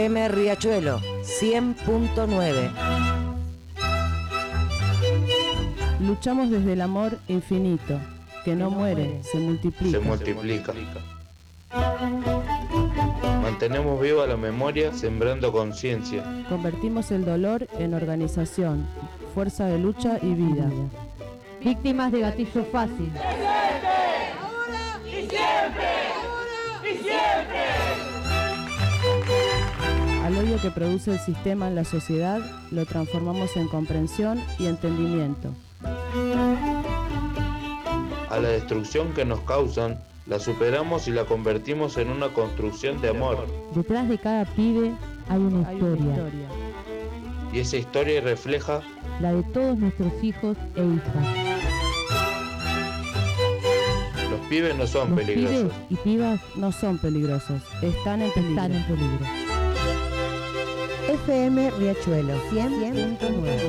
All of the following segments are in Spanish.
FM Riachuelo 100.9. Luchamos desde el amor infinito, que no muere, se multiplica. Mantenemos viva la memoria, sembrando conciencia. Convertimos el dolor en organización, fuerza de lucha y vida. Víctimas de gatillo fácil. ¡Ahora y siempre! ¡Ahora y siempre! Al odio que produce el sistema en la sociedad, lo transformamos en comprensión y entendimiento. A la destrucción que nos causan, la superamos y la convertimos en una construcción de amor. Detrás de cada pibe hay una historia. Y esa historia refleja la de todos nuestros hijos e hijas. Los pibes no son peligrosos. Pibes y pibas no son peligrosos, están en peligro. FM Riachuelo 100.9.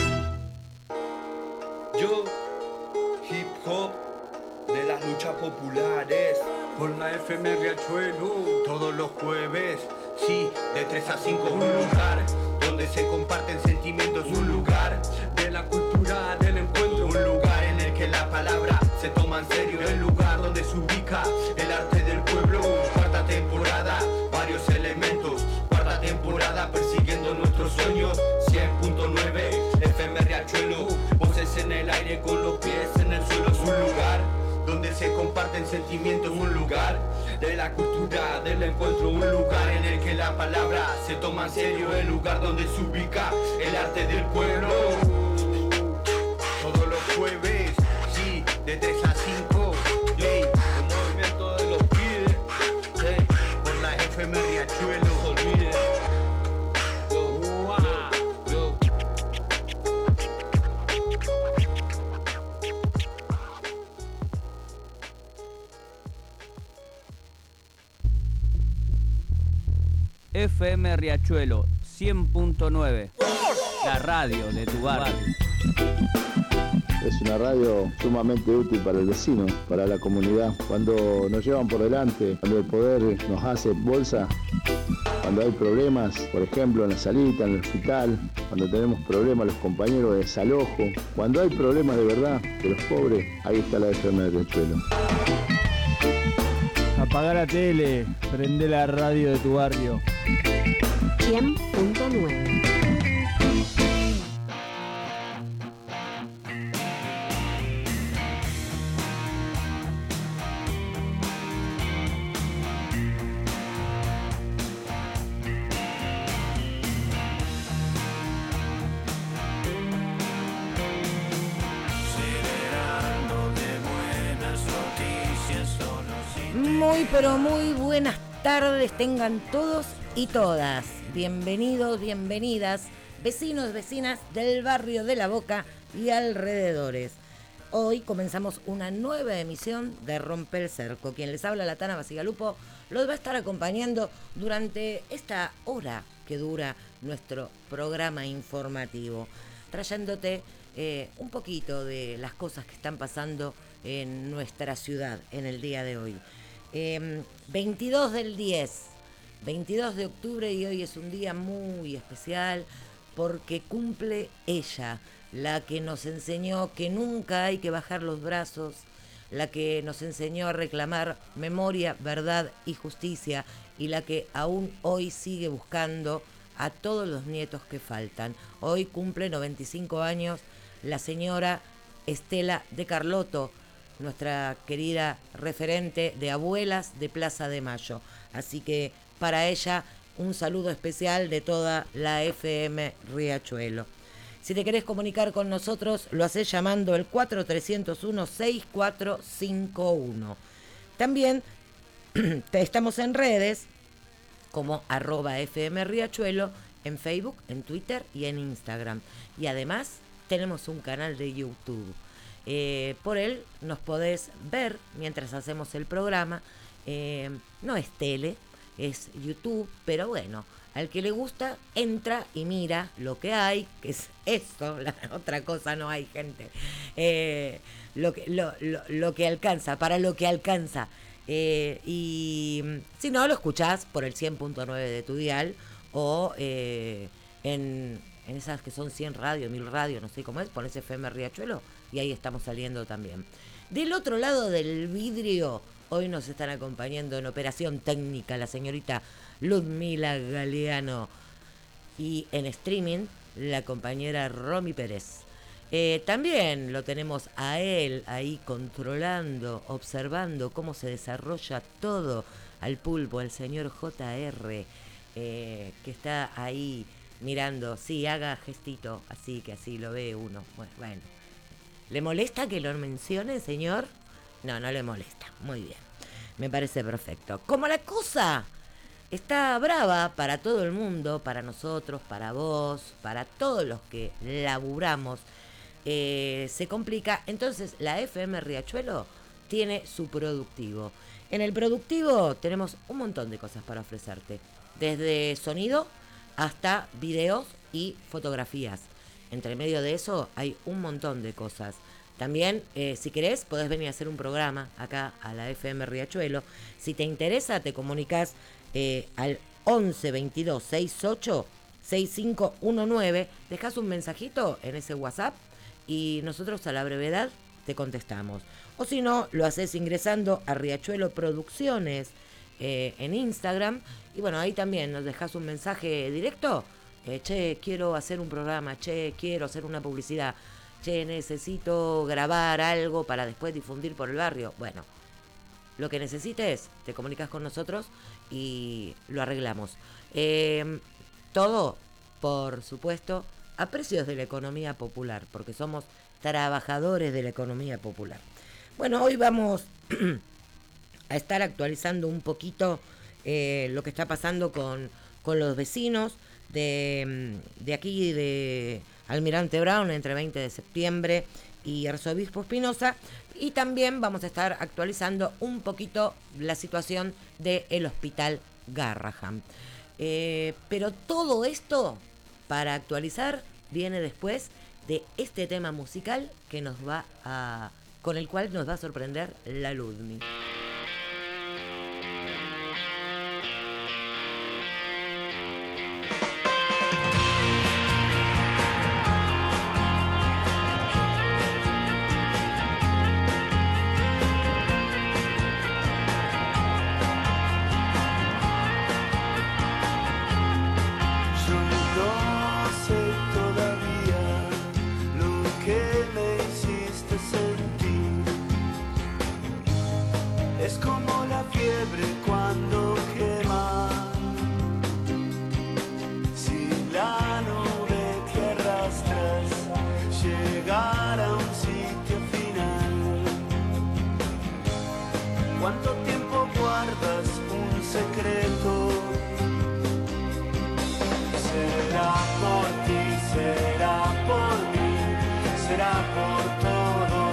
Yo, hip hop de las luchas populares, con la FM Riachuelo, todos los jueves, sí, de 3 a 5, un lugar donde se comparten sentimientos, un lugar de la cultura del encuentro, un lugar en el que la palabra se toma en serio, el lugar donde se ubica el arte del pueblo. Cuarta temporada, varios elementos, cuarta temporada persiguiendo nuestros sueños. 100.9 FM Riachuelo, voces en el aire con los pies en el suelo, es un lugar donde se comparten sentimientos, un lugar de la cultura del encuentro, un lugar en el que la palabra se toma en serio, el lugar donde se ubica el arte del pueblo. Todos los jueves, sí, de 3 a 5, hey, el movimiento de los pibes, hey, por la FM Riachuelo, no se olviden. FM Riachuelo 100.9, la radio de tu barrio. Es una radio sumamente útil para el vecino, para la comunidad. Cuando nos llevan por delante, cuando el poder nos hace bolsa, cuando hay problemas, por ejemplo en la salita, en el hospital, cuando tenemos problemas los compañeros de desalojo, cuando hay problemas de verdad de los pobres, ahí está la FM de Riachuelo. Apagá la tele, prende la radio de tu barrio. 100.9. Muy pero muy buenas tardes tengan todos y todas. Bienvenidos, bienvenidas, vecinos, vecinas del barrio de La Boca y alrededores. Hoy comenzamos una nueva emisión de Rompe el Cerco. Quien les habla, la Tana Basigalupo, los va a estar acompañando durante esta hora que dura nuestro programa informativo, trayéndote un poquito de las cosas que están pasando en nuestra ciudad en el día de hoy. 22 del 10, 22 de octubre, y hoy es un día muy especial porque cumple ella, la que nos enseñó que nunca hay que bajar los brazos, la que nos enseñó a reclamar memoria, verdad y justicia, y la que aún hoy sigue buscando a todos los nietos que faltan. Hoy cumple 95 años la señora Estela de Carlotto, nuestra querida referente de abuelas de Plaza de Mayo. Así que para ella un saludo especial de toda la FM Riachuelo. Si te querés comunicar con nosotros, lo hacés llamando el 4301-6451. También estamos en redes como @FM Riachuelo, en Facebook, en Twitter y en Instagram. Y además tenemos un canal de YouTube. Por él nos podés ver mientras hacemos el programa. No es tele, es YouTube, pero bueno, al que le gusta entra y mira lo que hay, que es esto, la otra cosa no hay, gente. Lo que alcanza, para lo que alcanza. Y si no, lo escuchás por el 100.9 de tu dial o en esas que son 100 radios, 1000 radios, no sé cómo es, pones FM Riachuelo y ahí estamos saliendo también. Del otro lado del vidrio, hoy nos están acompañando en operación técnica la señorita Ludmila Galeano y en streaming la compañera Romy Pérez. También lo tenemos a él ahí controlando, observando cómo se desarrolla todo al pulpo, el señor JR, que está ahí mirando. Sí, haga gestito, así que así lo ve uno. Bueno. ¿Le molesta que lo mencione, señor? No, no le molesta. Muy bien. Me parece perfecto. Como la cosa está brava para todo el mundo, para nosotros, para vos, para todos los que laburamos, se complica. Entonces la FM Riachuelo tiene su productivo. En el productivo tenemos un montón de cosas para ofrecerte. Desde sonido hasta videos y fotografías. Entre medio de eso hay un montón de cosas. También, si querés, podés venir a hacer un programa acá a la FM Riachuelo. Si te interesa, te comunicás al 11 22 68 6519. Dejás un mensajito en ese WhatsApp y nosotros a la brevedad te contestamos. O si no, lo haces ingresando a Riachuelo Producciones en Instagram. Y bueno, ahí también nos dejás un mensaje directo. Che, quiero hacer un programa, che, quiero hacer una publicidad, che, necesito grabar algo para después difundir por el barrio. Bueno, lo que necesites, te comunicas con nosotros y lo arreglamos. Todo, por supuesto, a precios de la economía popular, porque somos trabajadores de la economía popular. Bueno, hoy vamos a estar actualizando un poquito lo que está pasando con los vecinos de aquí de Almirante Brown entre 20 de septiembre y Arzobispo Espinosa, y también vamos a estar actualizando un poquito la situación del Hospital Garrahan. Pero todo esto para actualizar viene después de este tema musical que con el cual nos va a sorprender la Ludmi.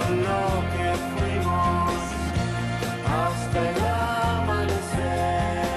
Hasta el amanecer.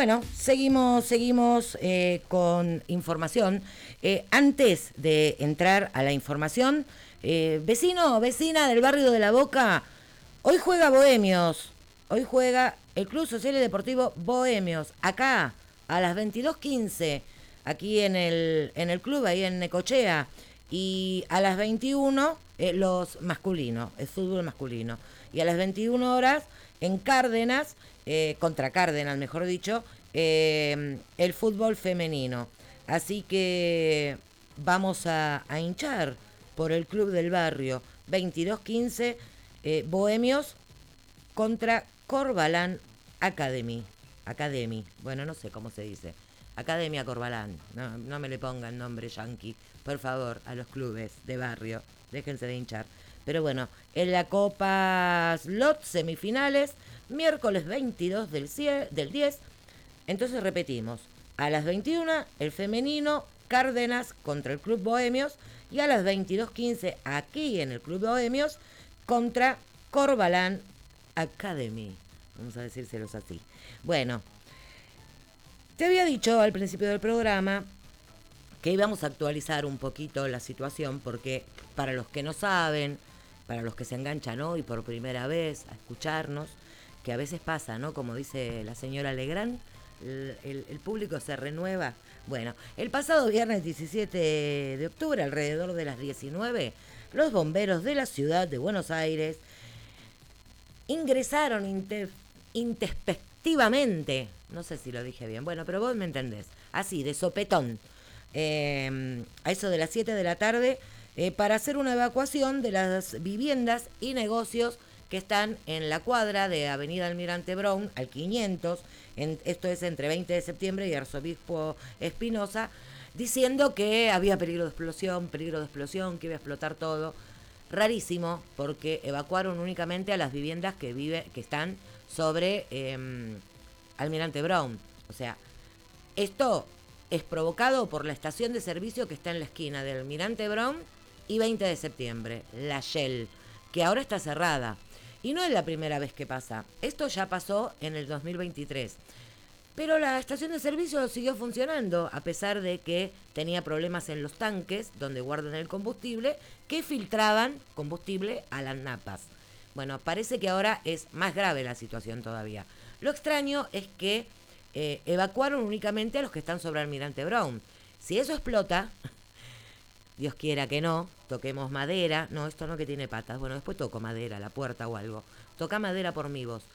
Bueno, seguimos con información. Antes de entrar a la información, vecino, vecina del barrio de La Boca, hoy juega Bohemios. Hoy juega el Club Social y Deportivo Bohemios, acá, a las 22:15, aquí en el club, ahí en Necochea. Y a las 21, los masculinos, el fútbol masculino. Y a las 21 horas, en Cárdenas, contra Cárdenas, mejor dicho, el fútbol femenino. Así que vamos a hinchar por el club del barrio. 22:15, Bohemios contra Corbalán Academy. Bueno, no sé cómo se dice. Academia Corbalán. No me le pongan nombre yanqui, por favor, a los clubes de barrio. Déjense de hinchar. Pero bueno, en la Copa Slot, semifinales, miércoles 22 del 10. Entonces repetimos, a las 21 el femenino Cárdenas contra el Club Bohemios y a las 22:15 aquí en el Club Bohemios contra Corbalán Academy. Vamos a decírselos así. Bueno, te había dicho al principio del programa que íbamos a actualizar un poquito la situación porque para los que no saben, para los que se enganchan hoy por primera vez a escucharnos, que a veces pasa, ¿no? Como dice la señora Legrand, el público se renueva. Bueno, el pasado viernes 17 de octubre, alrededor de las 19, los bomberos de la ciudad de Buenos Aires ingresaron intempestivamente, no sé si lo dije bien, bueno, pero vos me entendés, así, de sopetón, a eso de las 7 de la tarde, para hacer una evacuación de las viviendas y negocios que están en la cuadra de Avenida Almirante Brown al 500, esto es entre 20 de septiembre y Arzobispo Espinosa, diciendo que había peligro de explosión, que iba a explotar todo. Rarísimo, porque evacuaron únicamente a las viviendas que están sobre Almirante Brown. O sea, esto es provocado por la estación de servicio que está en la esquina de Almirante Brown y 20 de septiembre, la Shell, que ahora está cerrada. Y no es la primera vez que pasa. Esto ya pasó en el 2023. Pero la estación de servicio siguió funcionando, a pesar de que tenía problemas en los tanques donde guardan el combustible, que filtraban combustible a las napas. Bueno, parece que ahora es más grave la situación todavía. Lo extraño es que evacuaron únicamente a los que están sobre Almirante Brown. Si eso explota, Dios quiera que no, toquemos madera. No, esto no que tiene patas. Bueno, después toco madera, la puerta o algo. Toca madera por mí vos.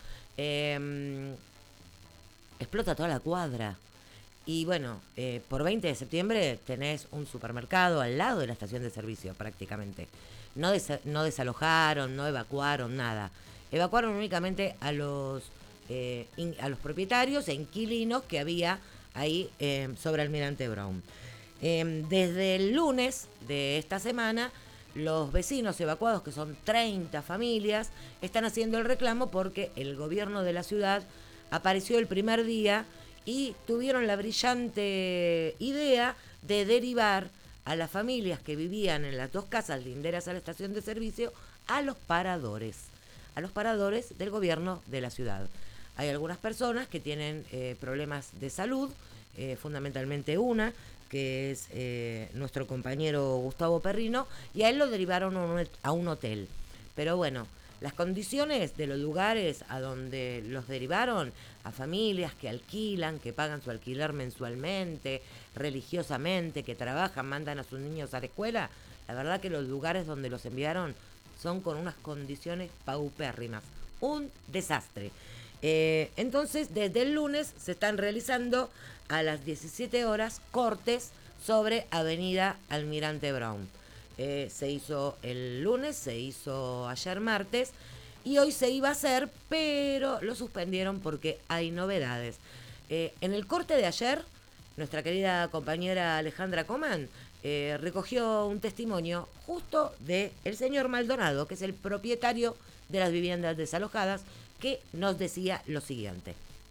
Explota toda la cuadra. Y bueno, por 20 de septiembre tenés un supermercado al lado de la estación de servicio prácticamente. No desalojaron, no evacuaron, nada. Evacuaron únicamente a los propietarios e inquilinos que había ahí sobre Almirante Brown. Desde el lunes de esta semana, los vecinos evacuados, que son 30 familias, están haciendo el reclamo porque el gobierno de la ciudad apareció el primer día y tuvieron la brillante idea de derivar a las familias que vivían en las dos casas linderas a la estación de servicio a los paradores del gobierno de la ciudad. Hay algunas personas que tienen problemas de salud, fundamentalmente una, que es nuestro compañero Gustavo Perrino, y a él lo derivaron a un hotel. Pero bueno, las condiciones de los lugares a donde los derivaron, a familias que alquilan, que pagan su alquiler mensualmente, religiosamente, que trabajan, mandan a sus niños a la escuela, la verdad que los lugares donde los enviaron son con unas condiciones paupérrimas. Un desastre. Entonces, desde el lunes se están realizando a las 17 horas cortes sobre Avenida Almirante Brown. Se hizo el lunes, se hizo ayer martes y hoy se iba a hacer, pero lo suspendieron porque hay novedades. En el corte de ayer, nuestra querida compañera Alejandra Comán recogió un testimonio justo de el señor Maldonado, que es el propietario de las viviendas desalojadas, que nos decía lo siguiente.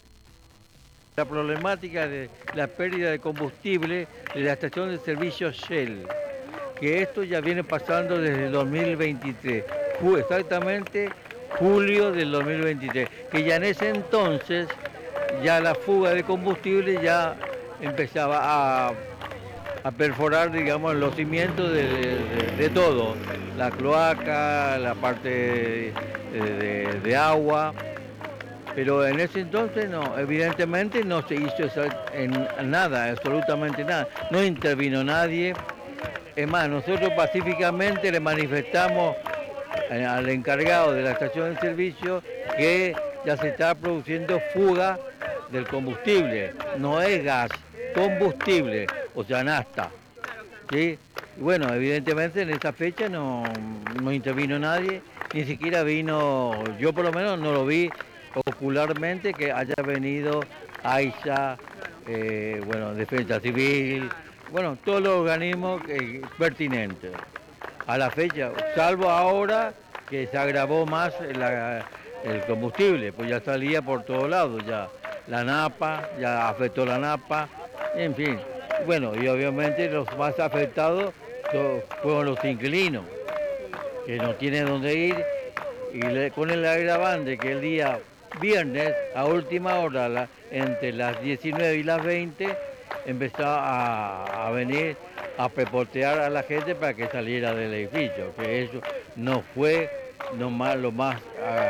La problemática de la pérdida de combustible de la estación de servicio Shell, que esto ya viene pasando desde el 2023, fue exactamente julio del 2023, que ya en ese entonces ya la fuga de combustible ya empezaba a perforar, digamos, los cimientos de todo, la cloaca, la parte de agua, pero en ese entonces no, evidentemente no se hizo nada, absolutamente nada, no intervino nadie. Es más, nosotros pacíficamente le manifestamos al encargado de la estación de servicio que ya se está produciendo fuga del combustible, no es gas, combustible, o sea, nafta. ¿Sí? Y bueno, evidentemente en esa fecha no intervino nadie, ni siquiera vino, yo por lo menos no lo vi ocularmente que haya venido AISA, bueno, Defensa Civil, bueno, todos los organismos pertinentes a la fecha, salvo ahora que se agravó más el combustible, pues ya salía por todos lados, ya la napa, ya afectó la napa, en fin. Bueno, y obviamente los más afectados fueron los inquilinos, que no tienen dónde ir, y con el agravante que el día viernes, a última hora, entre las 19 y las 20, empezó a venir a pepotear a la gente para que saliera del edificio, que eso no fue lo más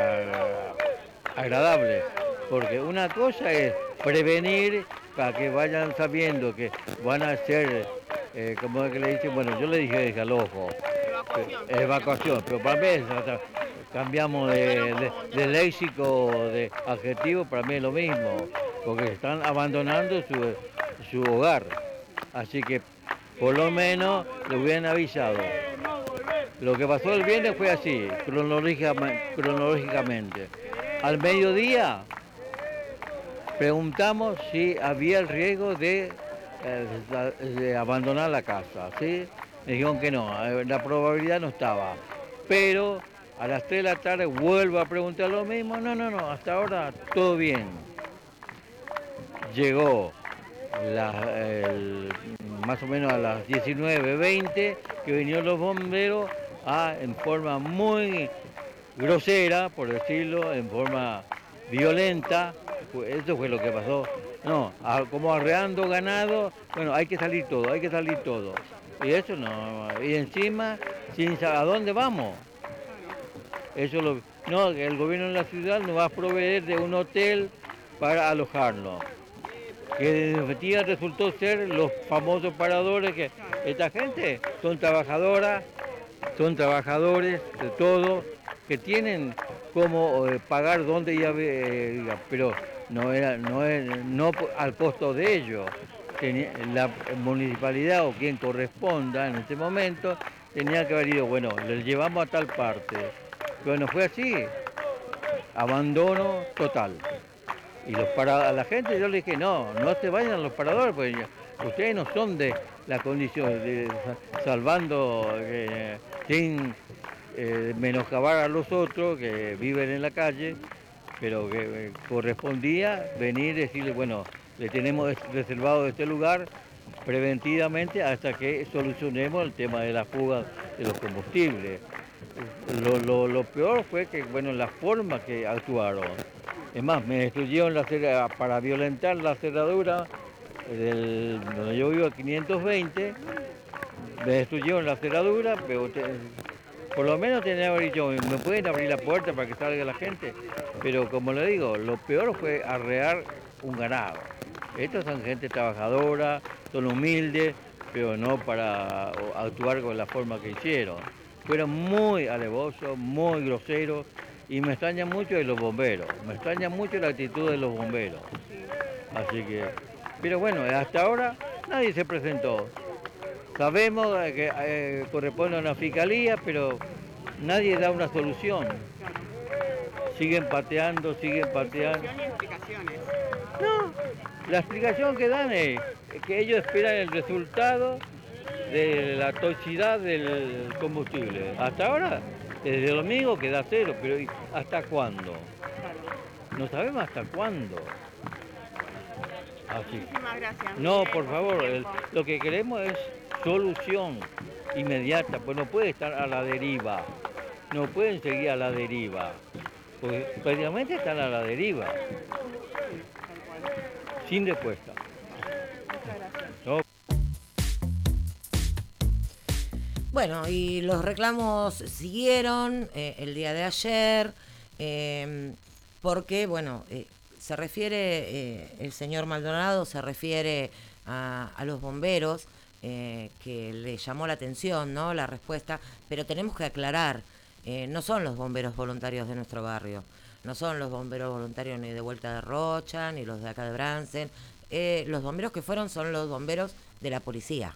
agradable, porque una cosa es prevenir para que vayan sabiendo que van a hacer, como es que le dicen, bueno, yo le dije desalojo, evacuación, pero para mí cambiamos de léxico, de adjetivo, para mí es lo mismo, porque están abandonando su hogar, así que por lo menos lo hubieran avisado. Lo que pasó el viernes fue así, cronológicamente. Al mediodía preguntamos si había el riesgo de abandonar la casa, ¿sí? Me dijeron que no, la probabilidad no estaba. Pero a las 3 de la tarde vuelvo a preguntar lo mismo, no, hasta ahora todo bien. Llegó más o menos a las 19:20 que vinieron los bomberos en forma muy grosera, por decirlo, en forma violenta. Eso fue lo que pasó. No, como arreando ganado, bueno, hay que salir todo. Y eso no, y encima, ¿a dónde vamos? Eso no, el gobierno de la ciudad nos va a proveer de un hotel para alojarnos. Que en definitiva resultó ser los famosos paradores, que esta gente son trabajadoras, son trabajadores de todo, que tienen como pagar donde ir, pero no al costo de ellos. La municipalidad o quien corresponda en ese momento tenía que haber ido, bueno, les llevamos a tal parte. Pero no fue así, abandono total. Y a la gente yo le dije, no se vayan los paradores, porque ustedes no son de la condición de salvando sin menoscabar a los otros que viven en la calle, pero que correspondía venir y decirle, bueno, le tenemos reservado este lugar preventivamente hasta que solucionemos el tema de la fuga de los combustibles. Lo peor fue que, bueno, la forma que actuaron. Es más, me destruyeron para violentar la cerradura donde yo vivo, a 520, me destruyeron la cerradura, pero por lo menos tenía que haber dicho, ¿me pueden abrir la puerta para que salga la gente? Pero como le digo, lo peor fue arrear un ganado. Estos son gente trabajadora, son humildes, pero no para actuar con la forma que hicieron. Fueron muy alevosos, muy groseros, y me extraña mucho de los bomberos, me extraña mucho la actitud de los bomberos. Así que, pero bueno, hasta ahora nadie se presentó. Sabemos que corresponde a una fiscalía, pero nadie da una solución. Siguen pateando. ¿Explicaciones? No, la explicación que dan es que ellos esperan el resultado de la toxicidad del combustible. Hasta ahora, desde el domingo queda cero, pero ¿hasta cuándo? No sabemos hasta cuándo. Así. Muchísimas gracias. No, por favor, lo que queremos es solución inmediata, pues no puede estar a la deriva. No pueden seguir a la deriva, porque prácticamente están a la deriva. sin respuesta. Muchas gracias. No. Bueno, y los reclamos siguieron el día de ayer, porque, bueno, se refiere, el señor Maldonado se refiere a los bomberos, que le llamó la atención, ¿no?, la respuesta, pero tenemos que aclarar, no son los bomberos voluntarios de nuestro barrio, no son los bomberos voluntarios ni de Vuelta de Rocha, ni los de acá de Bransen, los bomberos que fueron son los bomberos de la policía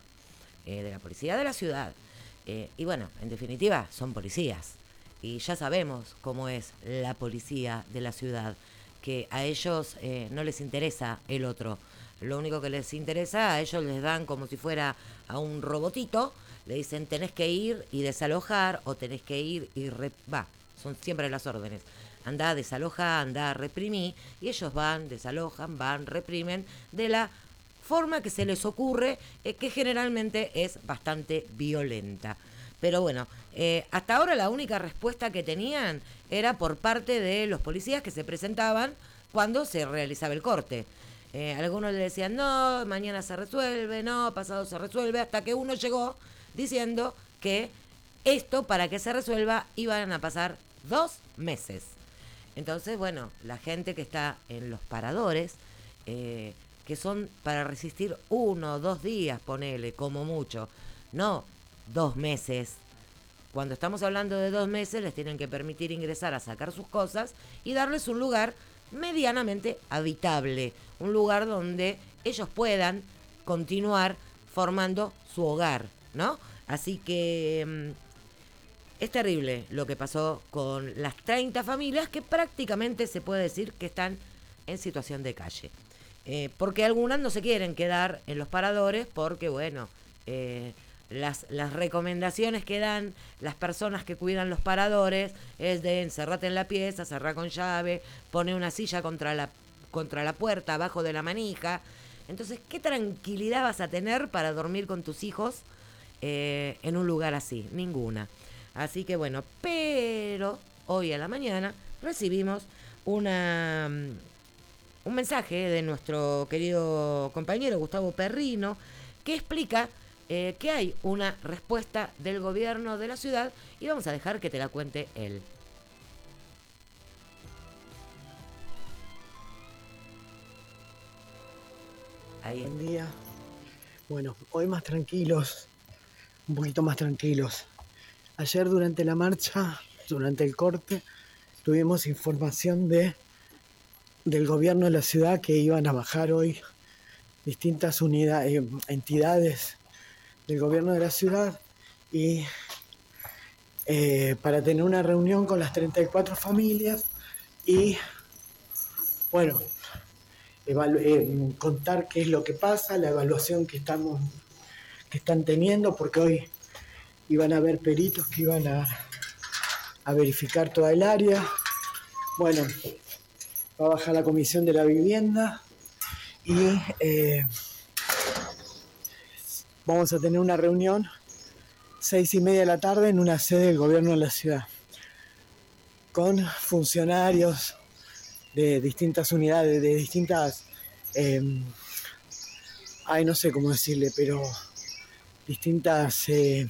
de la ciudad. Y bueno, en definitiva, son policías. Y ya sabemos cómo es la policía de la ciudad, que a ellos no les interesa el otro. Lo único que les interesa, a ellos les dan como si fuera a un robotito, le dicen tenés que ir y desalojar, o tenés que ir y... son siempre las órdenes. Andá, desaloja, andá, reprimí, y ellos van, desalojan, van, reprimen, de la forma que se les ocurre, que generalmente es bastante violenta. Pero bueno, hasta ahora la única respuesta que tenían era por parte de los policías que se presentaban cuando se realizaba el corte. Algunos le decían, no, mañana se resuelve, no, pasado se resuelve, hasta que uno llegó diciendo que esto, para que se resuelva, iban a pasar 2 meses. Entonces, bueno, la gente que está en los paradores... que son para resistir 1 o 2 días, ponele, como mucho, no 2 meses. Cuando estamos hablando de 2 meses, les tienen que permitir ingresar a sacar sus cosas y darles un lugar medianamente habitable, un lugar donde ellos puedan continuar formando su hogar, ¿no? Así que es terrible lo que pasó con las 30 familias que prácticamente se puede decir que están en situación de calle. Porque algunas no se quieren quedar en los paradores porque, bueno, las recomendaciones que dan las personas que cuidan los paradores es de encerrate en la pieza, cerrar con llave, pone una silla contra la puerta, abajo de la manija. Entonces, ¿qué tranquilidad vas a tener para dormir con tus hijos en un lugar así? Ninguna. Así que, bueno, pero hoy a la mañana recibimos un mensaje de nuestro querido compañero Gustavo Perrino, que explica que hay una respuesta del gobierno de la ciudad y vamos a dejar que te la cuente él. Ahí. Buen día. Bueno, hoy más tranquilos, un poquito más tranquilos. Ayer durante la marcha, durante el corte, tuvimos información del gobierno de la ciudad que iban a bajar hoy distintas entidades del gobierno de la ciudad y para tener una reunión con las 34 familias y bueno, contar qué es lo que pasa, la evaluación que están teniendo, porque hoy iban a haber peritos que iban a verificar toda el área. Bueno, va a bajar la comisión de la vivienda y vamos a tener una reunión 6:30 de la tarde en una sede del gobierno de la ciudad con funcionarios de distintas unidades, de distintas, no sé cómo decirle, pero distintas,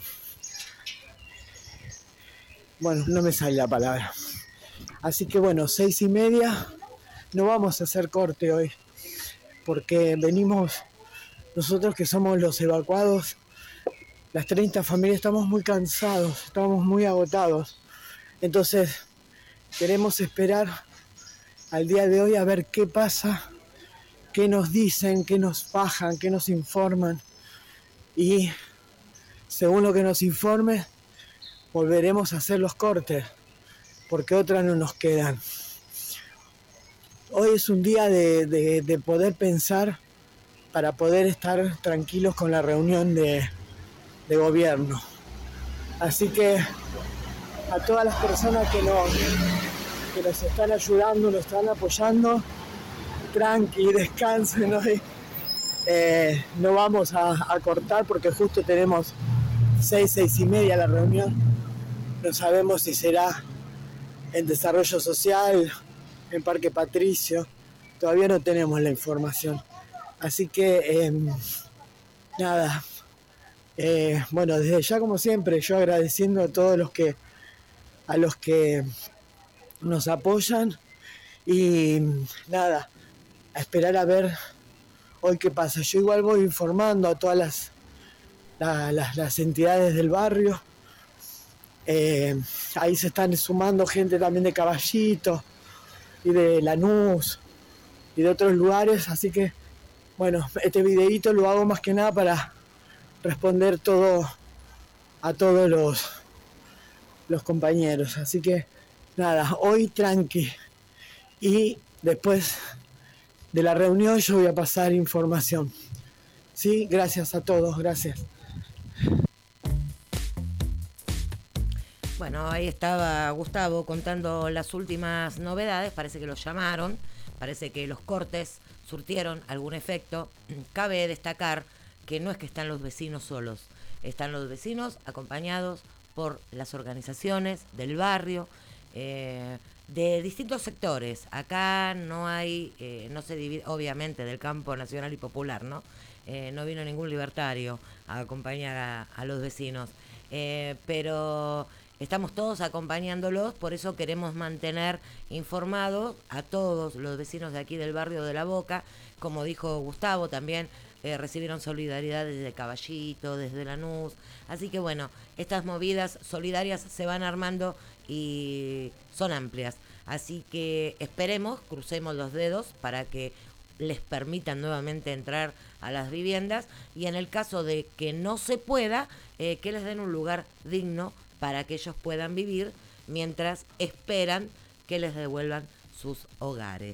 bueno, no me sale la palabra. Así que bueno, 6:30, no vamos a hacer corte hoy, porque venimos, nosotros que somos los evacuados, las 30 familias, estamos muy cansados, estamos muy agotados. Entonces, queremos esperar al día de hoy a ver qué pasa, qué nos dicen, qué nos bajan, qué nos informan. Y según lo que nos informe, volveremos a hacer los cortes, porque otras no nos quedan. Hoy es un día de poder pensar para poder estar tranquilos con la reunión de gobierno. Así que a todas las personas que nos están ayudando, nos están apoyando, tranqui, descansen hoy. No vamos a cortar porque justo tenemos 6:30 la reunión. No sabemos si será en Desarrollo Social, en Parque Patricio. Todavía no tenemos la información. Así que, nada, bueno, desde ya como siempre, yo agradeciendo a todos los que nos apoyan y nada, a esperar a ver hoy qué pasa. Yo igual voy informando a todas las entidades del barrio. Ahí se están sumando gente también de Caballito y de Lanús y de otros lugares, así que bueno, este videíto lo hago más que nada para responder a todos los compañeros, así que nada, hoy tranqui y después de la reunión yo voy a pasar información. Sí, gracias a todos, gracias. Bueno, ahí estaba Gustavo contando las últimas novedades, parece que los llamaron, parece que los cortes surtieron algún efecto. Cabe destacar que no es que están los vecinos solos, están los vecinos acompañados por las organizaciones del barrio, de distintos sectores. Acá no hay, no se divide, obviamente, del campo nacional y popular, ¿no? No vino ningún libertario a acompañar a los vecinos, pero estamos todos acompañándolos, por eso queremos mantener informados a todos los vecinos de aquí del barrio de La Boca. Como dijo Gustavo, también recibieron solidaridad desde Caballito, desde Lanús. Así que bueno, estas movidas solidarias se van armando y son amplias. Así que esperemos, crucemos los dedos para que les permitan nuevamente entrar a las viviendas y en el caso de que no se pueda, que les den un lugar digno para que ellos puedan vivir mientras esperan que les devuelvan sus hogares.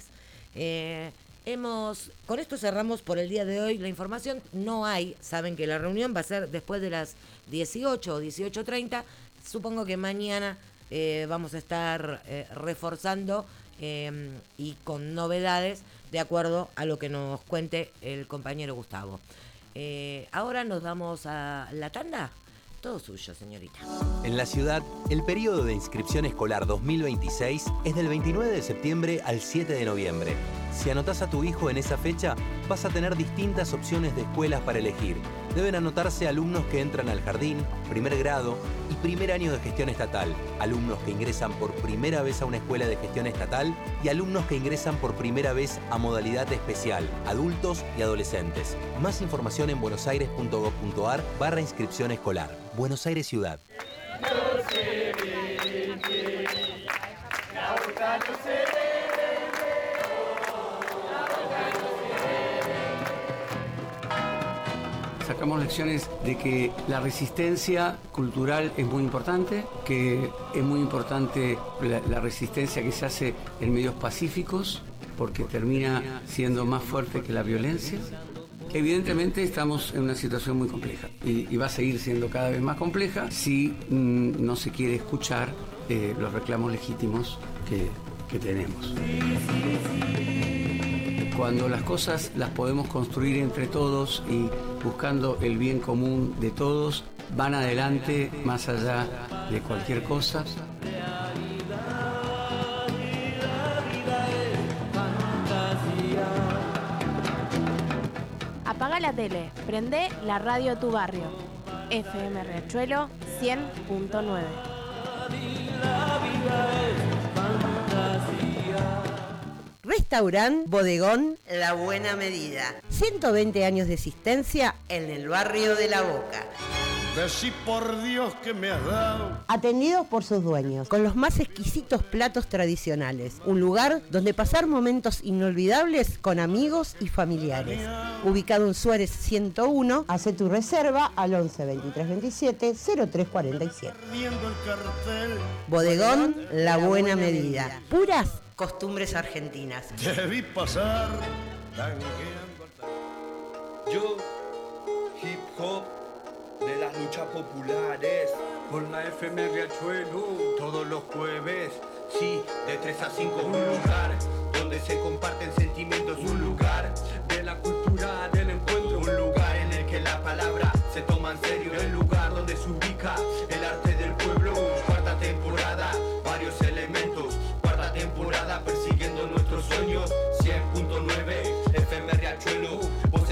Con esto cerramos por el día de hoy la información. No hay, saben que la reunión va a ser después de las 18 o 18:30. Supongo que mañana vamos a estar reforzando y con novedades de acuerdo a lo que nos cuente el compañero Gustavo. Ahora nos vamos a la tanda. Todo suyo, señorita. En la ciudad, el periodo de inscripción escolar 2026 es del 29 de septiembre al 7 de noviembre. Si anotás a tu hijo en esa fecha, vas a tener distintas opciones de escuelas para elegir. Deben anotarse alumnos que entran al jardín, primer grado y primer año de gestión estatal, alumnos que ingresan por primera vez a una escuela de gestión estatal y alumnos que ingresan por primera vez a modalidad especial, adultos y adolescentes. Más información en buenosaires.gov.ar/inscripción escolar. Buenos Aires Ciudad. Sacamos lecciones de que la resistencia cultural es muy importante, que es muy importante la resistencia que se hace en medios pacíficos, porque termina siendo más fuerte que la violencia. Evidentemente estamos en una situación muy compleja y va a seguir siendo cada vez más compleja si no se quiere escuchar los reclamos legítimos que tenemos. Cuando las cosas las podemos construir entre todos y buscando el bien común de todos, van adelante más allá de cualquier cosa. Apaga la tele, prende la radio de tu barrio. FM Riachuelo 100.9. Restaurant Bodegón La Buena Medida. 120 años de existencia en el barrio de La Boca. Decí por Dios que me has dado. Atendidos por sus dueños, con los más exquisitos platos tradicionales. Un lugar donde pasar momentos inolvidables con amigos y familiares. Ubicado en Suárez 101, hace tu reserva al 11 23 27 03 47. Bodegón La Buena Medida. Puras costumbres argentinas. Debí pasar Yo, hip hop de las luchas populares, por la FM Riachuelo, todos los jueves, sí, de 3 a 5, un lugar donde se comparten sentimientos, un lugar de la cultura del encuentro, un lugar en el que la palabra se toma en serio, el lugar donde se ubica el arte del pueblo. Cuarta temporada, varios elementos, cuarta temporada persiguiendo nuestros sueños, 100.9 FM Riachuelo.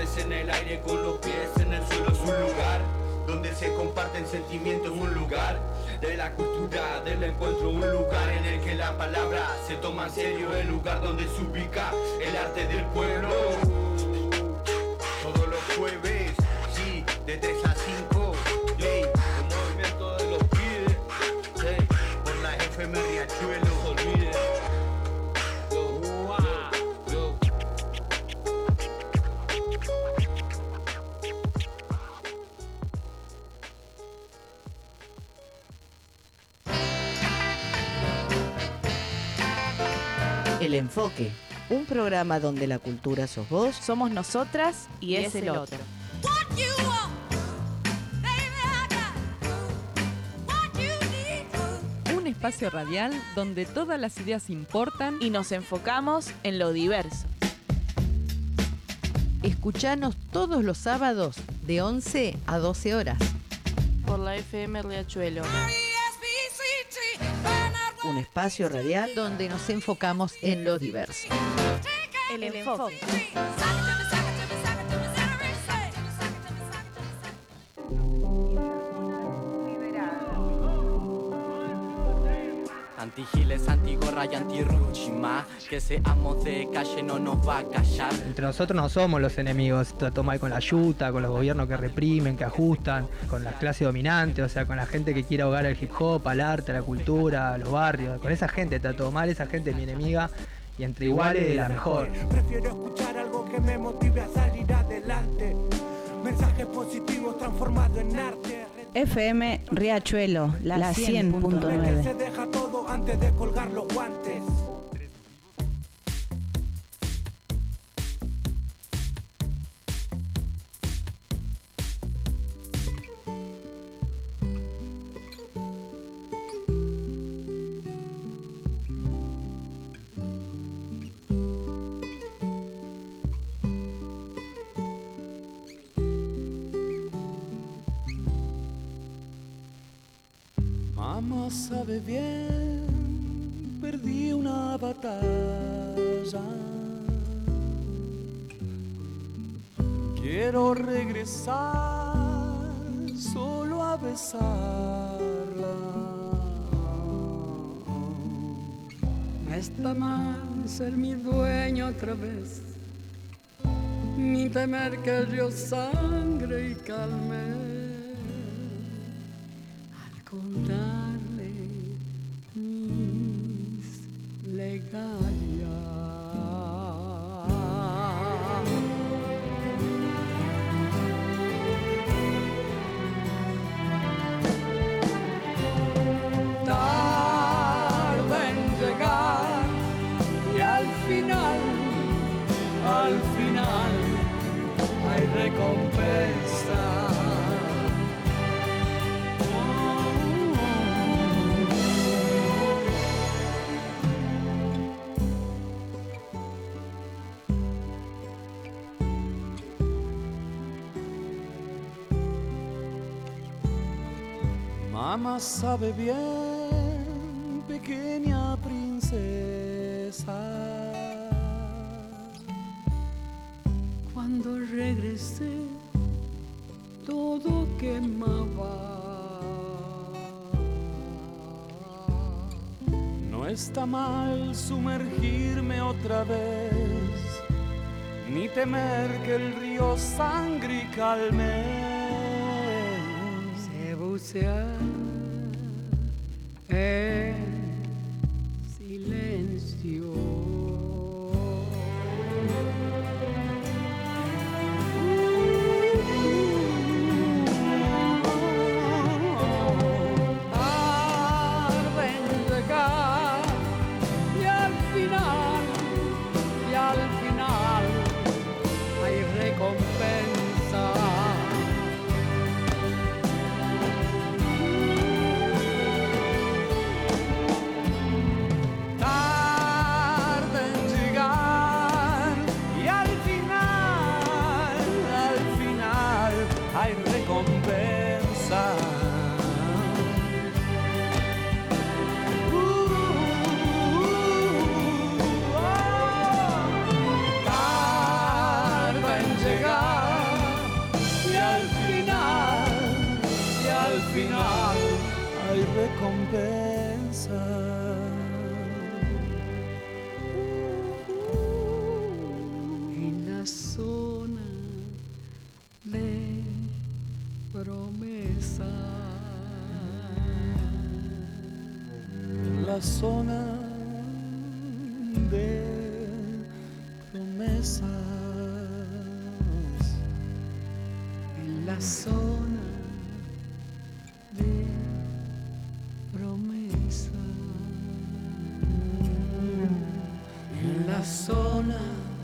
sentimiento en un lugar de la cultura, del encuentro, un lugar en el que la palabra se toma en serio, el lugar donde se ubica el arte del pueblo. Todos los jueves, sí, de 3 a 5, hey, el movimiento de los pibes, hey, por la FM Riachuelo, no se olviden. El Enfoque, un programa donde la cultura sos vos, somos nosotras y es el otro. Un espacio radial donde todas las ideas importan y nos enfocamos en lo diverso. Escuchanos todos los sábados de 11 a 12 horas. Por la FM Riachuelo. Un espacio radial donde nos enfocamos en lo diverso. El Enfoque. Antigiles, antigorra y antirruchima, que seamos de calle no nos va a callar. Entre nosotros no somos los enemigos, trató mal con la yuta, con los gobiernos que reprimen, que ajustan, con las clases dominantes, o sea, con la gente que quiere ahogar al hip hop, al arte, a la cultura, a los barrios. Con esa gente trató mal, esa gente es mi enemiga y entre iguales la mejor. Prefiero escuchar algo que me motive a salir adelante. Mensajes positivos transformados en arte. FM Riachuelo, la 100.9. Se deja todo antes de colgar los guantes. Mamá sabe bien, perdí una batalla. Quiero regresar solo a besarla. No está mal ser mi dueño otra vez, ni temer que el río sangre y calme. Darle mis legalias. Tarda en llegar y al final hay recompensa. Mamá sabe bien, pequeña princesa. Cuando regresé, todo quemaba. No está mal sumergirme otra vez, ni temer que el río sangre y calme. Se bucea en silencio. Tarde en llegar y al final hay recompensa. la zona de promesas, en la zona de promesas, en la zona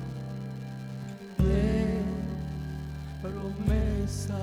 de promesas.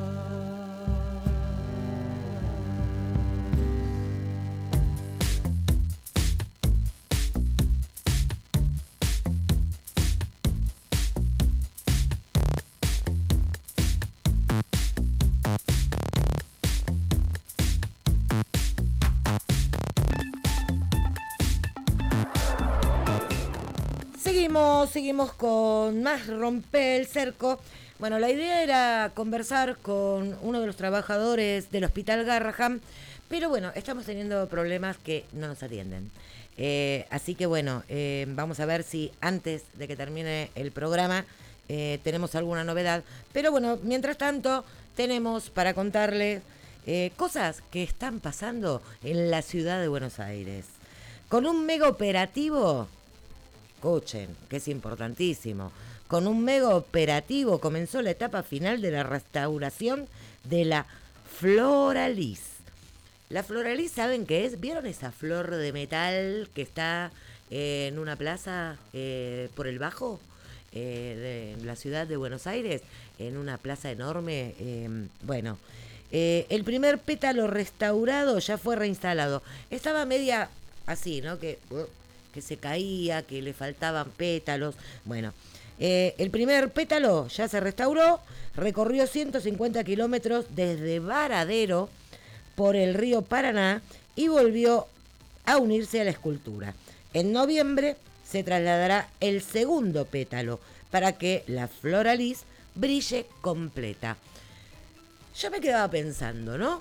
Seguimos con más Rompe el Cerco. Bueno, la idea era conversar con uno de los trabajadores del Hospital Garrahan, pero bueno, estamos teniendo problemas que no nos atienden. Así que bueno, vamos a ver si antes de que termine el programa tenemos alguna novedad. Pero bueno, mientras tanto tenemos para contarles cosas que están pasando en la ciudad de Buenos Aires. Con un mega operativo, escuchen, que es importantísimo, con un mega operativo comenzó la etapa final de la restauración de la Floralis. La Floralis, ¿saben qué es? ¿Vieron esa flor de metal que está en una plaza por el Bajo de la ciudad de Buenos Aires? En una plaza enorme. Bueno, el primer pétalo restaurado ya fue reinstalado. Estaba media así, ¿no? Que se caía, que le faltaban pétalos. Bueno, el primer pétalo ya se restauró, recorrió 150 kilómetros desde Varadero por el río Paraná y volvió a unirse a la escultura. En noviembre se trasladará el segundo pétalo para que la Floralis brille completa. Yo me quedaba pensando, ¿no?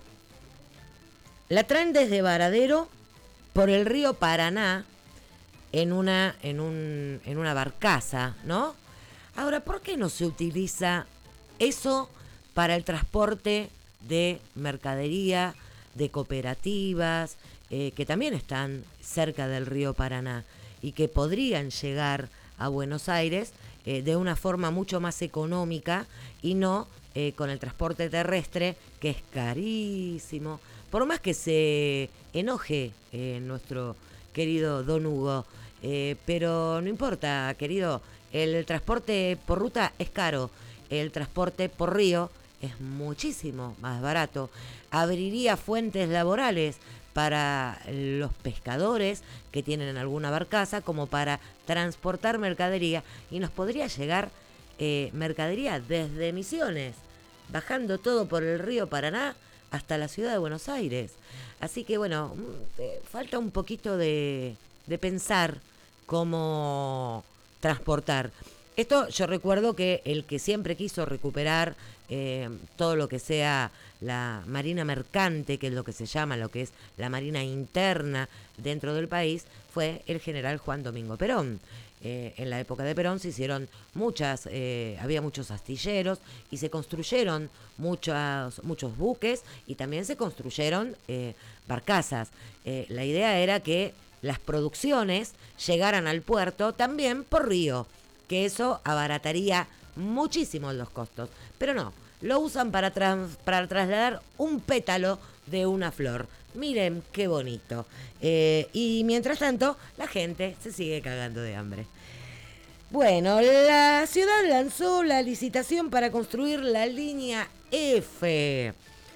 La traen desde Varadero por el río Paraná en una barcaza, ¿no? Ahora, ¿por qué no se utiliza eso para el transporte de mercadería, de cooperativas, que también están cerca del río Paraná y que podrían llegar a Buenos Aires de una forma mucho más económica y no con el transporte terrestre, que es carísimo? Por más que se enoje nuestro querido Don Hugo, pero no importa, querido, el transporte por ruta es caro, el transporte por río es muchísimo más barato. Abriría fuentes laborales para los pescadores que tienen alguna barcaza como para transportar mercadería, y nos podría llegar mercadería desde Misiones, bajando todo por el río Paraná hasta la ciudad de Buenos Aires. Así que bueno, falta un poquito de pensar cómo transportar. Esto yo recuerdo que el que siempre quiso recuperar todo lo que sea la marina mercante, que es lo que se llama, lo que es la marina interna dentro del país, fue el general Juan Domingo Perón. En la época de Perón se hicieron había muchos astilleros y se construyeron muchos buques y también se construyeron barcazas. La idea era que las producciones llegaran al puerto también por río, que eso abarataría muchísimo los costos. Pero no, lo usan para trasladar un pétalo de una flor. Miren qué bonito. Y mientras tanto, la gente se sigue cagando de hambre. Bueno, la ciudad lanzó la licitación para construir la línea F.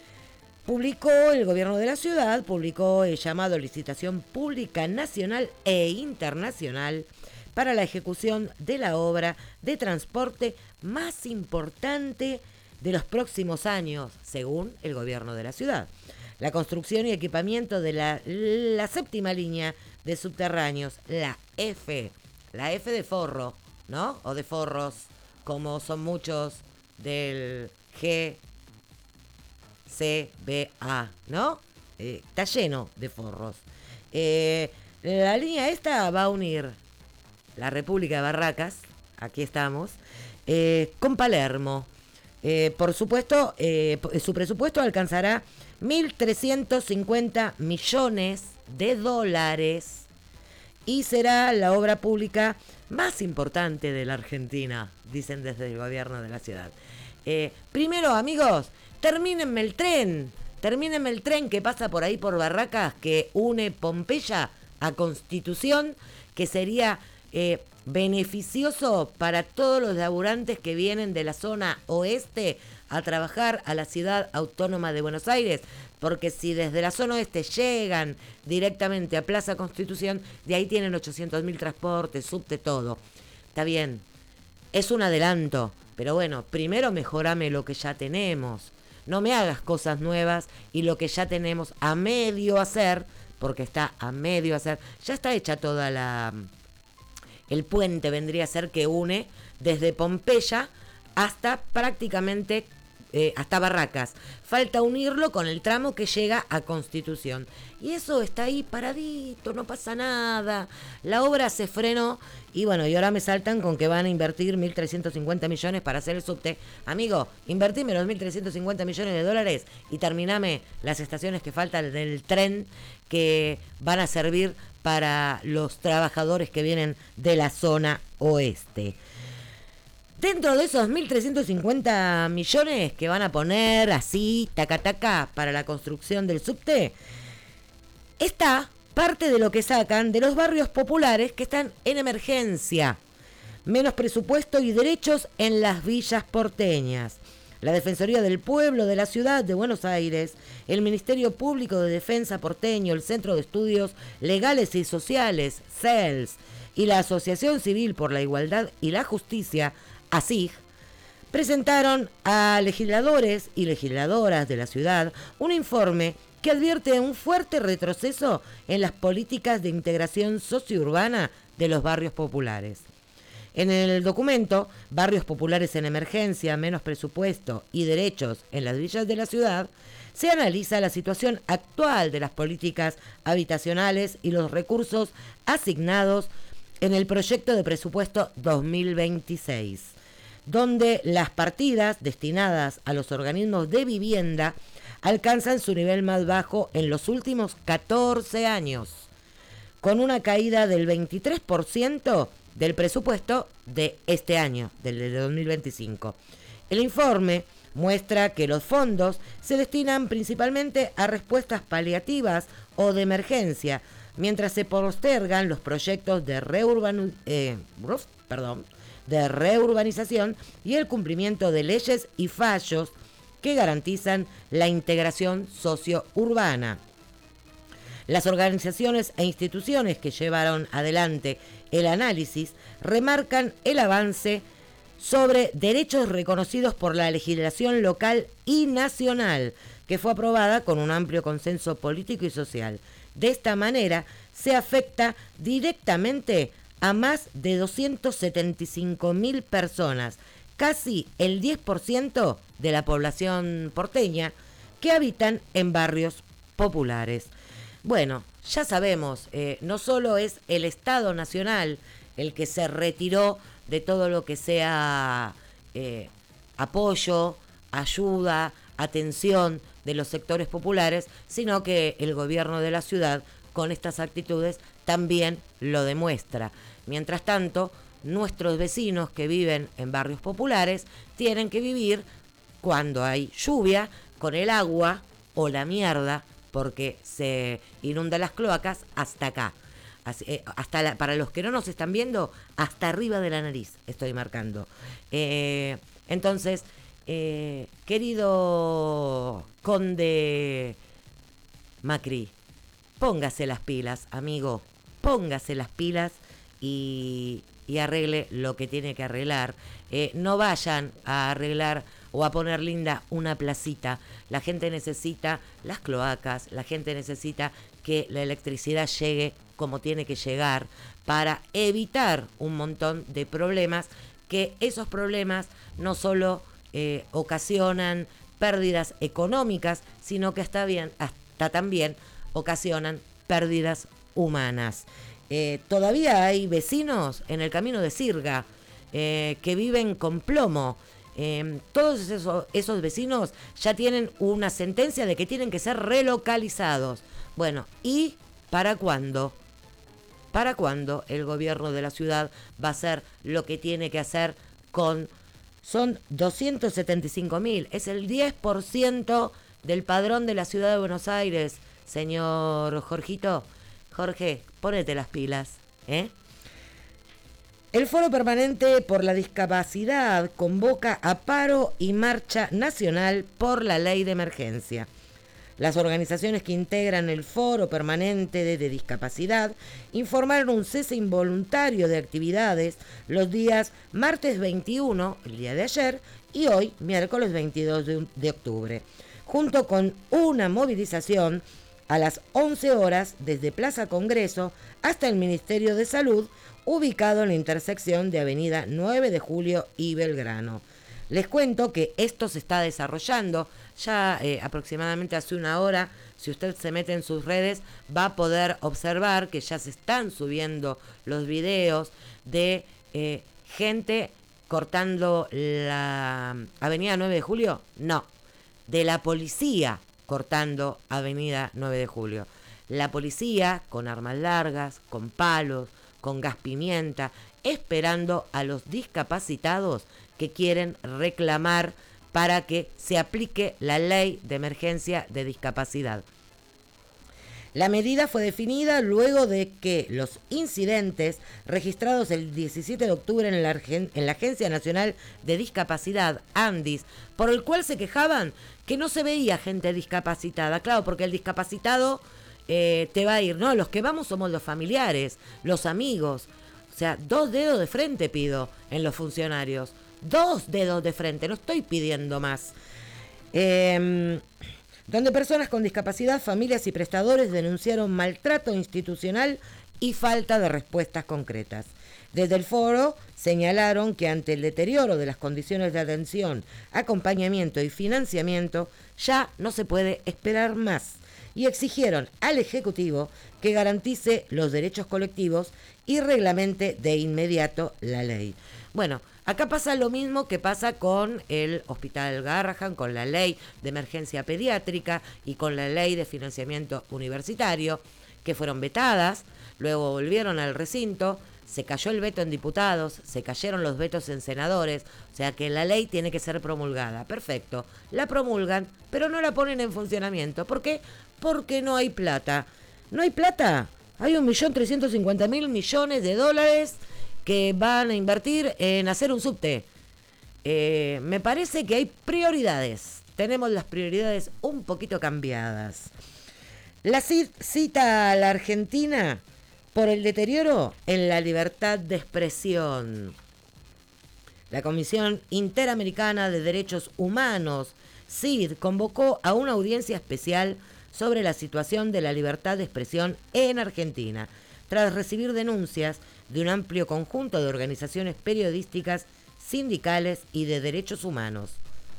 El gobierno de la ciudad publicó el llamado Licitación Pública Nacional e Internacional para la ejecución de la obra de transporte más importante de los próximos años, según el gobierno de la ciudad. La construcción y equipamiento de la séptima línea de subterráneos, la F de forro, ¿no? O de forros, como son muchos del GCBA, ¿no? Está lleno de forros. La línea esta va a unir la República de Barracas, aquí estamos, con Palermo. Por supuesto, su presupuesto alcanzará 1.350 millones de dólares y será la obra pública más importante de la Argentina, dicen desde el gobierno de la ciudad. Primero, amigos, termínenme el tren que pasa por ahí por Barracas, que une Pompeya a Constitución, que sería beneficioso para todos los laburantes que vienen de la zona oeste a trabajar a la ciudad autónoma de Buenos Aires, porque si desde la zona oeste llegan directamente a Plaza Constitución, de ahí tienen 800.000 transportes, subte, todo. Está bien, es un adelanto, pero bueno, primero mejorame lo que ya tenemos. No me hagas cosas nuevas y lo que ya tenemos a medio hacer, porque está a medio hacer, ya está hecha toda el puente vendría a ser que une desde Pompeya hasta prácticamente hasta Barracas. Falta unirlo con el tramo que llega a Constitución. Y eso está ahí paradito, no pasa nada. La obra se frenó y bueno, y ahora me saltan con que van a invertir 1.350 millones para hacer el subte. Amigo, invertime los 1.350 millones de dólares y terminame las estaciones que faltan del tren que van a servir para los trabajadores que vienen de la zona oeste. Dentro de esos 1.350 millones que van a poner así, taca, para la construcción del subte, está parte de lo que sacan de los barrios populares que están en emergencia. Menos presupuesto y derechos en las villas porteñas. La Defensoría del Pueblo de la Ciudad de Buenos Aires, el Ministerio Público de Defensa porteño, el Centro de Estudios Legales y Sociales, CELS, y la Asociación Civil por la Igualdad y la Justicia, ASIG, presentaron a legisladores y legisladoras de la ciudad un informe que advierte un fuerte retroceso en las políticas de integración sociourbana de los barrios populares. En el documento, Barrios Populares en Emergencia, Menos Presupuesto y Derechos en las Villas de la Ciudad, se analiza la situación actual de las políticas habitacionales y los recursos asignados en el proyecto de presupuesto 2026, donde las partidas destinadas a los organismos de vivienda alcanzan su nivel más bajo en los últimos 14 años, con una caída del 23% del presupuesto de este año, del de 2025. El informe muestra que los fondos se destinan principalmente a respuestas paliativas o de emergencia, mientras se postergan los proyectos de reurbanización y el cumplimiento de leyes y fallos que garantizan la integración sociourbana. Las organizaciones e instituciones que llevaron adelante el análisis remarcan el avance sobre derechos reconocidos por la legislación local y nacional, que fue aprobada con un amplio consenso político y social. De esta manera, se afecta directamente a más de 275.000 personas, casi el 10% de la población porteña, que habitan en barrios populares. Bueno, ya sabemos, no solo es el Estado Nacional el que se retiró de todo lo que sea apoyo, ayuda, atención de los sectores populares, sino que el gobierno de la ciudad con estas actitudes también lo demuestra. Mientras tanto, nuestros vecinos que viven en barrios populares tienen que vivir cuando hay lluvia con el agua o la mierda, porque se inundan las cloacas hasta acá. Para los que no nos están viendo, hasta arriba de la nariz estoy marcando. Entonces, querido conde Macri, póngase las pilas, amigo, póngase las pilas y arregle lo que tiene que arreglar. No vayan a arreglar o a poner linda una placita. La gente necesita las cloacas, la gente necesita que la electricidad llegue como tiene que llegar para evitar un montón de problemas, que esos problemas no solo ocasionan pérdidas económicas, sino que hasta también ocasionan pérdidas humanas. Todavía hay vecinos en el camino de Sirga que viven con plomo. todos esos vecinos ya tienen una sentencia de que tienen que ser relocalizados. Bueno, ¿y para cuándo? ¿Para cuándo el gobierno de la ciudad va a hacer lo que tiene que hacer con... Son 275.000, es el 10% del padrón de la ciudad de Buenos Aires, señor Jorgito. Jorge, ponete las pilas, ¿eh? El Foro Permanente por la Discapacidad convoca a paro y marcha nacional por la ley de emergencia. Las organizaciones que integran el Foro Permanente de Discapacidad informaron un cese involuntario de actividades los días martes 21, el día de ayer, y hoy, miércoles 22 de octubre, junto con una movilización a las 11 horas desde Plaza Congreso hasta el Ministerio de Salud, ubicado en la intersección de Avenida 9 de Julio y Belgrano. Les cuento que esto se está desarrollando ya aproximadamente hace una hora. Si usted se mete en sus redes va a poder observar que ya se están subiendo los videos de gente cortando la Avenida 9 de Julio. No, de la policía cortando Avenida 9 de Julio. La policía con armas largas, con palos, con gas pimienta, esperando a los discapacitados que quieren reclamar para que se aplique la ley de emergencia de discapacidad. La medida fue definida luego de que los incidentes registrados el 17 de octubre en la Agencia Nacional de Discapacidad, ANDIS, por el cual se quejaban que no se veía gente discapacitada. Claro, porque el discapacitado te va a ir, ¿no? Los que vamos somos los familiares, los amigos. O sea, 2 dedos de frente pido en los funcionarios. 2 dedos de frente, no estoy pidiendo más. Donde personas con discapacidad, familias y prestadores denunciaron maltrato institucional y falta de respuestas concretas. Desde el foro señalaron que ante el deterioro de las condiciones de atención, acompañamiento y financiamiento, ya no se puede esperar más y exigieron al Ejecutivo que garantice los derechos colectivos y reglamente de inmediato la ley. Bueno, acá pasa lo mismo que pasa con el Hospital Garrahan, con la ley de emergencia pediátrica y con la ley de financiamiento universitario, que fueron vetadas, luego volvieron al recinto, se cayó el veto en diputados, se cayeron los vetos en senadores, o sea que la ley tiene que ser promulgada. Perfecto, la promulgan, pero no la ponen en funcionamiento. ¿Por qué? Porque no hay plata. ¿No hay plata? Hay 1.350.000 millones de dólares que van a invertir en hacer un subte. Me parece que hay prioridades. Tenemos las prioridades un poquito cambiadas. La cita a la Argentina por el deterioro en la libertad de expresión. La Comisión Interamericana de Derechos Humanos, CID, convocó a una audiencia especial sobre la situación de la libertad de expresión en Argentina, tras recibir denuncias de un amplio conjunto de organizaciones periodísticas, sindicales y de derechos humanos.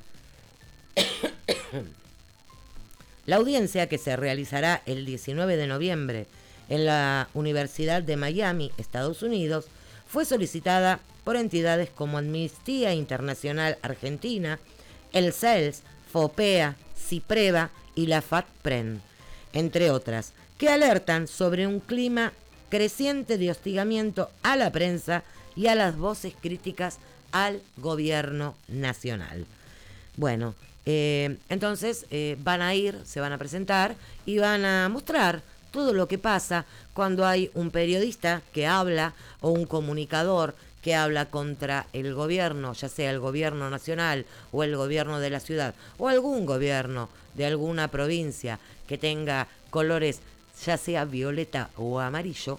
La audiencia, que se realizará el 19 de noviembre en la Universidad de Miami, Estados Unidos, fue solicitada por entidades como Amnistía Internacional Argentina, el CELS, FOPEA, CIPREVA y la FATPREN, entre otras, que alertan sobre un clima creciente de hostigamiento a la prensa y a las voces críticas al gobierno nacional. Bueno, entonces van a ir, se van a presentar y van a mostrar todo lo que pasa cuando hay un periodista que habla o un comunicador que habla contra el gobierno, ya sea el gobierno nacional o el gobierno de la ciudad o algún gobierno de alguna provincia que tenga colores ya sea violeta o amarillo.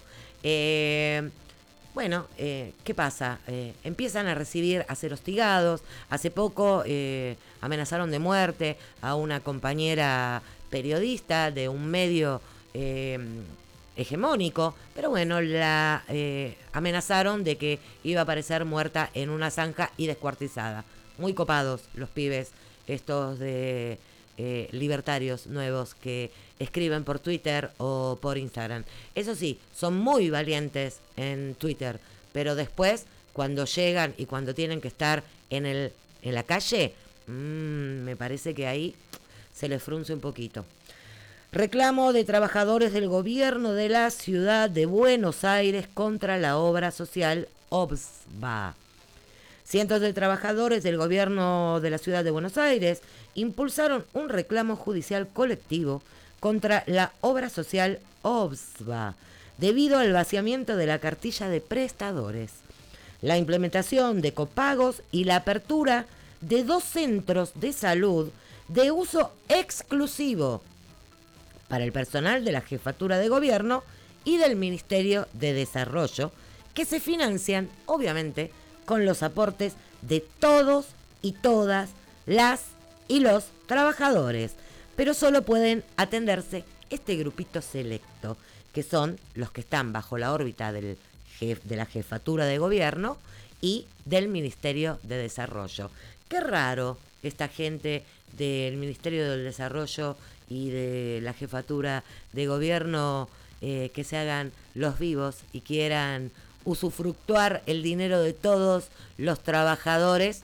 Bueno, ¿qué pasa? Empiezan a ser hostigados. Hace poco amenazaron de muerte a una compañera periodista de un medio hegemónico, pero bueno, la amenazaron de que iba a aparecer muerta en una zanja y descuartizada. Muy copados los pibes estos de libertarios nuevos que escriben por Twitter o por Instagram. Eso sí, son muy valientes en Twitter, pero después, cuando llegan y cuando tienen que estar en el en la calle, me parece que ahí se les frunce un poquito. Reclamo de trabajadores del gobierno de la ciudad de Buenos Aires contra la obra social OBSBA. Cientos de trabajadores del gobierno de la ciudad de Buenos Aires impulsaron un reclamo judicial colectivo contra la obra social OBSBA debido al vaciamiento de la cartilla de prestadores, la implementación de copagos y la apertura de 2 centros de salud de uso exclusivo para el personal de la Jefatura de Gobierno y del Ministerio de Desarrollo, que se financian, obviamente, con los aportes de todos y todas las y los trabajadores, pero solo pueden atenderse este grupito selecto, que son los que están bajo la órbita de la Jefatura de Gobierno y del Ministerio de Desarrollo. Qué raro esta gente del Ministerio del Desarrollo y de la Jefatura de Gobierno que se hagan los vivos y quieran usufructuar el dinero de todos los trabajadores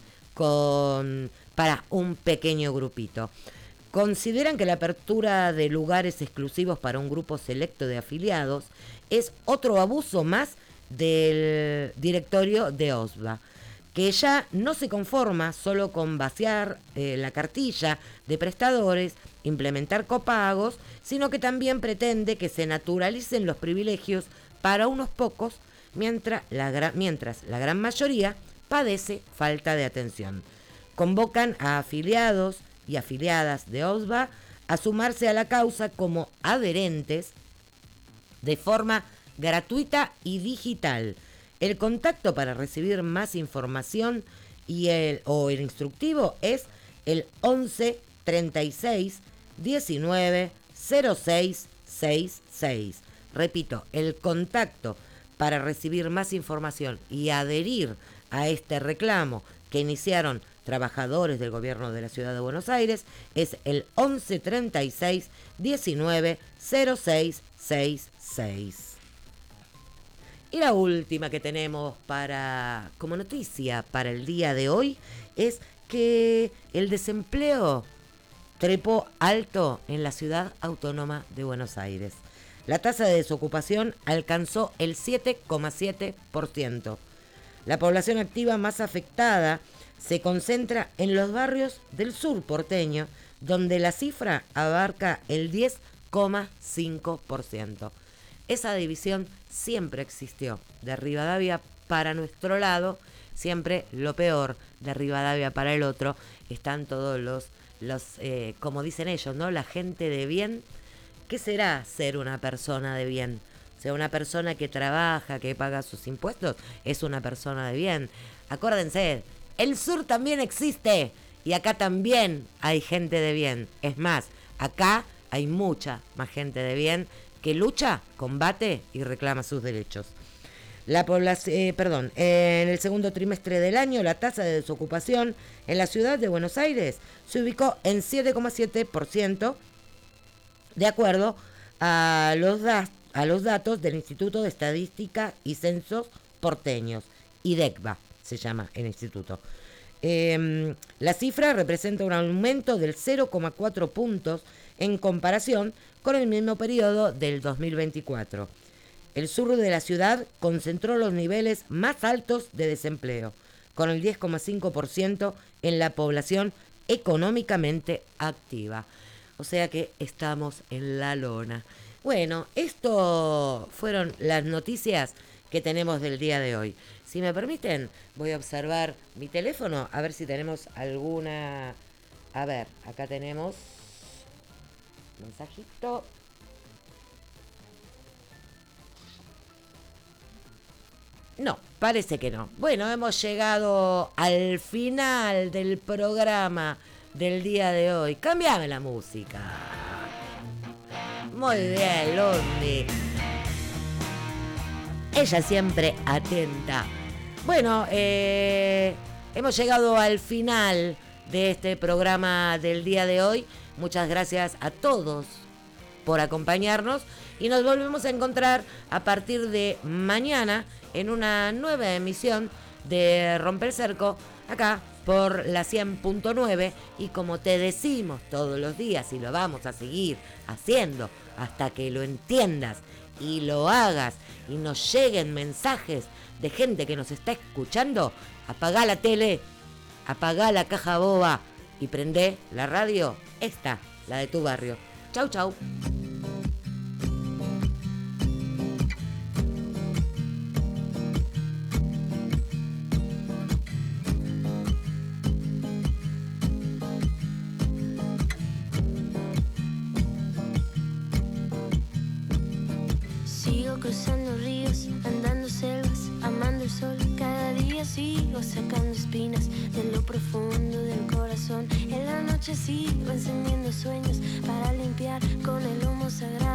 para un pequeño grupito. Consideran que la apertura de lugares exclusivos para un grupo selecto de afiliados es otro abuso más del directorio de OBSBA, que ya no se conforma solo con vaciar la cartilla de prestadores, implementar copagos, sino que también pretende que se naturalicen los privilegios para unos pocos, mientras la gran mayoría padece falta de atención. Convocan a afiliados y afiliadas de OBSBA a sumarse a la causa como adherentes de forma gratuita y digital. El contacto para recibir más información o el instructivo es el 11 36 19 06 66. Repito, el contacto para recibir más información y adherir a este reclamo que iniciaron trabajadores del gobierno de la ciudad de Buenos Aires es el 11 36 19 06 66. Y la última que tenemos como noticia para el día de hoy es que el desempleo trepó alto en la ciudad autónoma de Buenos Aires. La tasa de desocupación alcanzó el 7,7%. La población activa más afectada se concentra en los barrios del sur porteño, donde la cifra abarca el 10,5%. Esa división siempre existió. De Rivadavia para nuestro lado, siempre lo peor. De Rivadavia para el otro están todos los como dicen ellos, ¿no? La gente de bien. ¿Qué será ser una persona de bien? O sea, una persona que trabaja, que paga sus impuestos, es una persona de bien. Acuérdense, el sur también existe y acá también hay gente de bien. Es más, acá hay mucha más gente de bien que lucha, combate y reclama sus derechos. La población, en el segundo trimestre del año, la tasa de desocupación en la ciudad de Buenos Aires se ubicó en 7,7%, de acuerdo a los datos del Instituto de Estadística y Censos Porteños, IDECBA se llama el instituto. La cifra representa un aumento del 0,4 puntos en comparación con el mismo periodo del 2024. El sur de la ciudad concentró los niveles más altos de desempleo, con el 10,5% en la población económicamente activa. O sea que estamos en la lona. Bueno, esto fueron las noticias que tenemos del día de hoy. Si me permiten, voy a observar mi teléfono, a ver si tenemos alguna... A ver, acá tenemos... mensajito. No, parece que no. Bueno, hemos llegado al final del programa del día de hoy. Cámbiame la música. Muy bien, Londi. Ella siempre atenta. Bueno, hemos llegado al final de este programa del día de hoy. Muchas gracias a todos por acompañarnos y nos volvemos a encontrar a partir de mañana en una nueva emisión de Rompe el Cerco, acá por la 100.9 y como te decimos todos los días y lo vamos a seguir haciendo hasta que lo entiendas y lo hagas y nos lleguen mensajes de gente que nos está escuchando, apagá la tele, apagá la caja boba y prendé la radio, esta, la de tu barrio. Chau, chau. Sigo cruzando ríos, andando selvas, amando el sol. Cada día sigo sacando espinas de lo profundo del corazón. En la noche sigo encendiendo sueños para limpiar con el humo sagrado.